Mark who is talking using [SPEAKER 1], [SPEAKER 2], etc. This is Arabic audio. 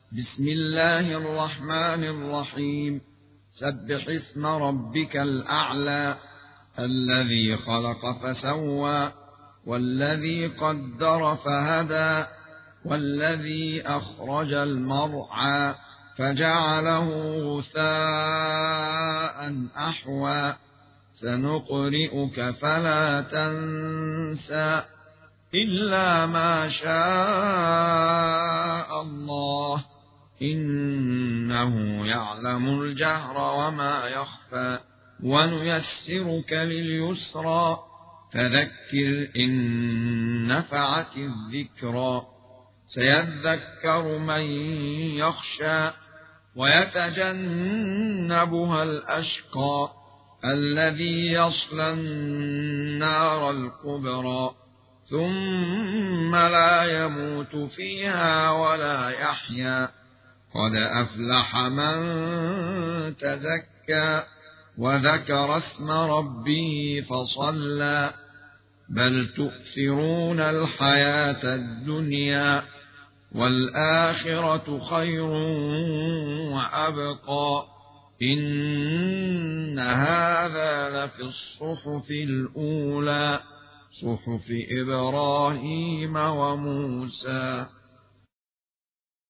[SPEAKER 1] بسم الله الرحمن الرحيم. سبح اسم ربك الأعلى الذي خلق فسوى والذي قدر فهدى والذي أخرج المرعى فجعله غثاء أحوى سنقرئك فلا تنسى إلا ما شاء الله إنه يعلم الجهر وما يخفى ونيسرك لليسرى فذكر إن نفعت الذكرى سيذكر من يخشى ويتجنبها الأشقى الذي يصلى النار الكبرى ثم لا يموت فيها ولا يحيا قد أفلح من تزكى وذكر اسم ربه فصلى بل تؤثرون الحياة الدنيا والآخرة خير وأبقى إن هذا لفي الصحف الأولى صحف إبراهيم وموسى.